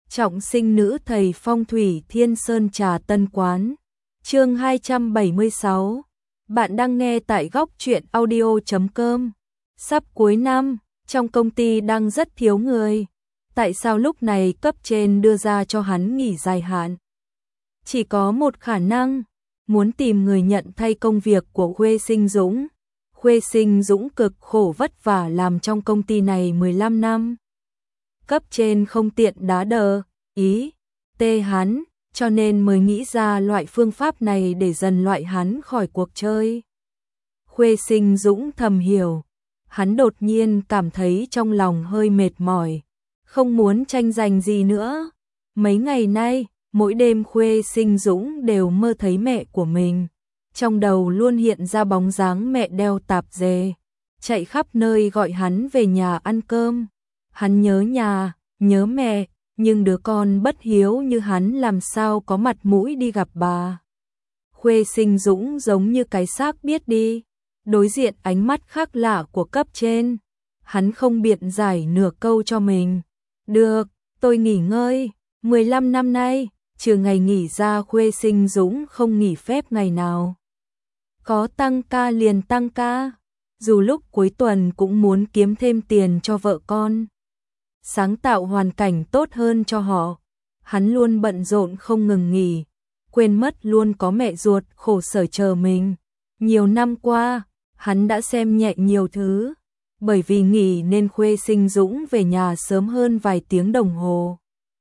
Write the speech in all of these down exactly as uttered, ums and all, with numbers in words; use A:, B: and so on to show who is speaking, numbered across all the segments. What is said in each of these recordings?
A: Trọng sinh nữ thầy phong thủy Thiên Sơn Trà Tân Quán. Chương hai trăm bảy mươi sáu. Bạn đang nghe tại góc truyện audio chấm com. Sắp cuối năm, trong công ty đang rất thiếu người. Tại sao lúc này cấp trên đưa ra cho hắn nghỉ dài hạn? Chỉ có một khả năng, muốn tìm người nhận thay công việc của Khuê Sinh Dũng. Khuê Sinh Dũng cực khổ vất vả làm trong công ty này mười lăm năm. Cấp trên không tiện đá đờ, ý, tê hắn, cho nên mới nghĩ ra loại phương pháp này để dần loại hắn khỏi cuộc chơi. Khuê Sinh Dũng thầm hiểu, hắn đột nhiên cảm thấy trong lòng hơi mệt mỏi, không muốn tranh giành gì nữa. Mấy ngày nay, mỗi đêm Khuê Sinh Dũng đều mơ thấy mẹ của mình. Trong đầu luôn hiện ra bóng dáng mẹ đeo tạp dề, chạy khắp nơi gọi hắn về nhà ăn cơm. Hắn nhớ nhà, nhớ mẹ, nhưng đứa con bất hiếu như hắn làm sao có mặt mũi đi gặp bà. Khuê Sinh Dũng giống như cái xác biết đi, đối diện ánh mắt khác lạ của cấp trên. Hắn không biện giải nửa câu cho mình. Được, tôi nghỉ ngơi. mười lăm năm nay, trừ ngày nghỉ ra Khuê Sinh Dũng không nghỉ phép ngày nào. Có tăng ca liền tăng ca, dù lúc cuối tuần cũng muốn kiếm thêm tiền cho vợ con, sáng tạo hoàn cảnh tốt hơn cho họ. Hắn luôn bận rộn không ngừng nghỉ, quên mất luôn có mẹ ruột khổ sở chờ mình. Nhiều năm qua, hắn đã xem nhẹ nhiều thứ, bởi vì nghỉ nên Khuê Sinh Dũng về nhà sớm hơn vài tiếng đồng hồ.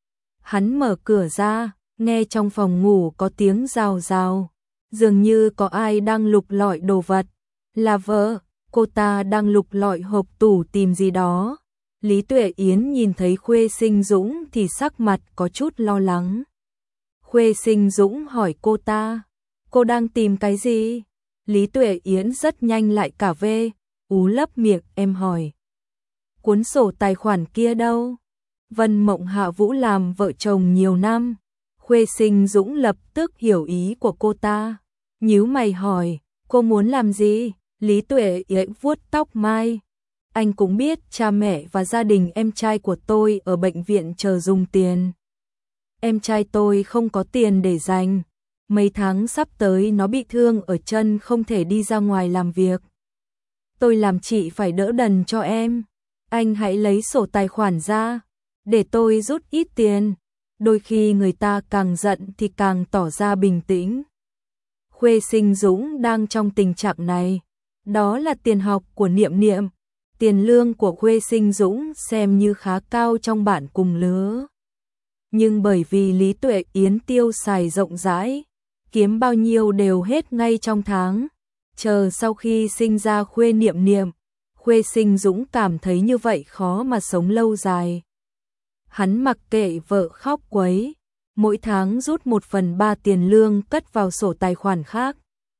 A: Hắn mở cửa ra, nghe trong phòng ngủ có tiếng rào rào, dường như có ai đang lục lọi đồ vật. Là vợ, cô ta đang lục lọi hộp tủ tìm gì đó. Lý Tuệ Yến nhìn thấy Khuê Sinh Dũng thì sắc mặt có chút lo lắng. Khuê Sinh Dũng hỏi cô ta, cô đang tìm cái gì? Lý Tuệ Yến rất nhanh lại cả vê, ú lấp miệng, em hỏi. Cuốn sổ tài khoản kia đâu? Vân Mộng Hạ Vũ làm vợ chồng nhiều năm. Khuê Sinh Dũng lập tức hiểu ý của cô ta, nhíu mày hỏi, cô muốn làm gì? Lý Tuệ Yến vuốt tóc mai. Anh cũng biết cha mẹ và gia đình em trai của tôi ở bệnh viện chờ dùng tiền. Em trai tôi không có tiền để dành. Mấy tháng sắp tới nó bị thương ở chân không thể đi ra ngoài làm việc. Tôi làm chị phải đỡ đần cho em. Anh hãy lấy sổ tài khoản ra, để tôi rút ít tiền. Đôi khi người ta càng giận thì càng tỏ ra bình tĩnh. Khuê Sinh Dũng đang trong tình trạng này. Đó là tiền học của Niệm Niệm. Tiền lương của Khuê Sinh Dũng xem như khá cao trong bản cùng lứa. Nhưng bởi vì Lý Tuệ Yến tiêu xài rộng rãi, kiếm bao nhiêu đều hết ngay trong tháng. Chờ sau khi sinh ra Khuê Niệm Niệm, Khuê Sinh Dũng cảm thấy như vậy khó mà sống lâu dài. Hắn mặc kệ vợ khóc quấy, mỗi tháng rút một phần ba tiền lương cất vào sổ tài khoản khác,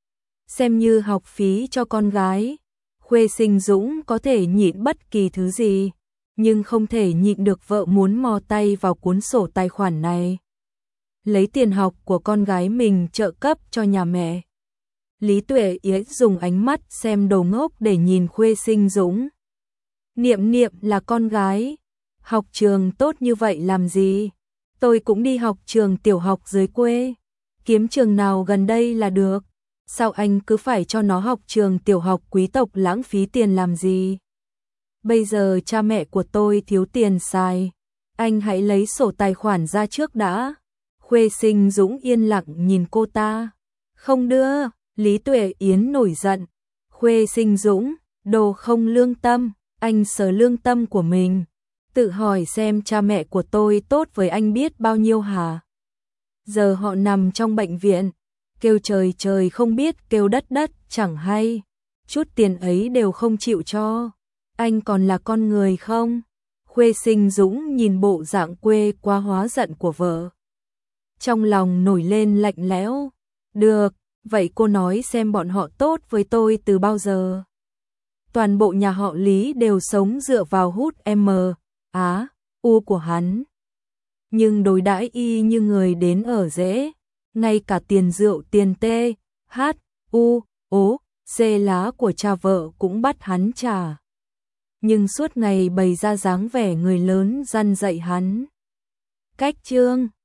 A: xem như học phí cho con gái. Khuê Sinh Dũng có thể nhịn bất kỳ thứ gì, nhưng không thể nhịn được vợ muốn mò tay vào cuốn sổ tài khoản này. Lấy tiền học của con gái mình trợ cấp cho nhà mẹ. Lý Tuệ Yến dùng ánh mắt xem đồ ngốc để nhìn Khuê Sinh Dũng. Niệm Niệm là con gái, học trường tốt như vậy làm gì? Tôi cũng đi học trường tiểu học dưới quê, kiếm trường nào gần đây là được. Sao anh cứ phải cho nó học trường tiểu học quý tộc lãng phí tiền làm gì? Bây giờ cha mẹ của tôi thiếu tiền xài, anh hãy lấy sổ tài khoản ra trước đã. Khuê Sinh Dũng yên lặng nhìn cô ta. Không đưa. Lý Tuệ Yến nổi giận. Khuê Sinh Dũng, đồ không lương tâm. Anh sờ lương tâm của mình, tự hỏi xem cha mẹ của tôi tốt với anh biết bao nhiêu hả? Giờ họ nằm trong bệnh viện, kêu trời trời không biết kêu đất đất chẳng hay, chút tiền ấy đều không chịu cho. Anh còn là con người không? Khuê Sinh Dũng nhìn bộ dạng quê quá hóa giận của vợ, trong lòng nổi lên lạnh lẽo. Được, vậy cô nói xem bọn họ tốt với tôi từ bao giờ? Toàn bộ nhà họ Lý đều sống dựa vào hút M, Á, U của hắn, nhưng đối đãi y như người đến ở dễ. Ngay cả tiền rượu tiền tê, hát, u, ố, xê lá của cha vợ cũng bắt hắn trả. Nhưng suốt ngày bày ra dáng vẻ người lớn răn dạy hắn. Cách chương